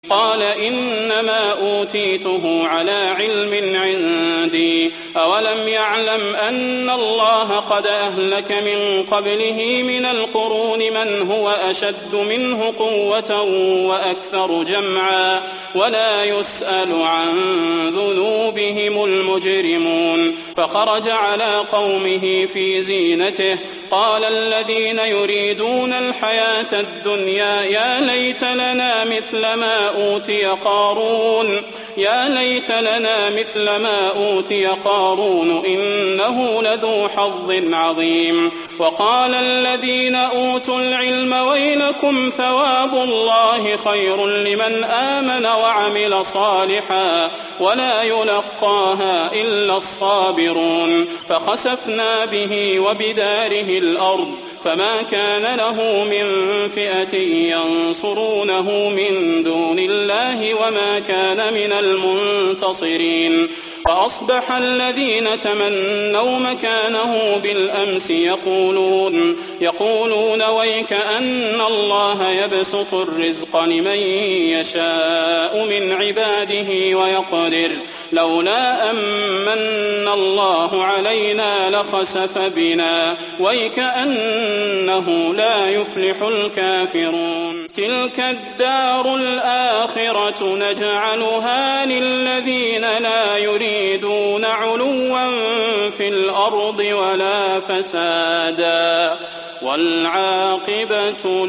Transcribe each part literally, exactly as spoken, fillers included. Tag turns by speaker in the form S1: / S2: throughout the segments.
S1: قال إنما أوتيته على علم عندي أولم يعلم أن الله قد أهلك من قبله من القرون من هو أشد منه قوة وأكثر جمعا ولا يسأل عن ذنوبهم المجرمون فخرج على قومه في زينته قال الذين يريدون الحياة الدنيا يا ليت لنا مثل ما أوتي قارون يا ليت لنا مثل ما أوتي قارون إنه لذو حظ عظيم وقال الذين أوتوا العلم ويلكم ثواب الله خير لمن آمن وعمل صالحا ولا يلقاها إلا الصابرون فخسفنا به وبداره الأرض فما كان له من فئة ينصرونه من دون الله وما كان من المنتصرين وأصبح الذين تمنوا مكانه بالأمس يقولون يقولون ويك أن الله يبسط الرزق لمن يشاء من عباده ويقدر لولا أمن الله علينا لخسف بنا ويك أنه لا يفلح الكافرون تلك الدار الآخرة نجعلها للذين لا يريدون علوا في الأرض ولا فسادا والعاقبة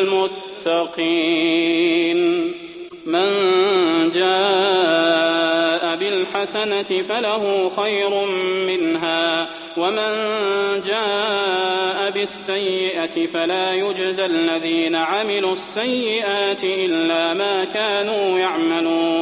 S1: للمتقين من جاء بالحسنة فله خير منها ومن جاء بالسيئة فلا يجزى الذين عملوا السيئات إلا ما كانوا يعملون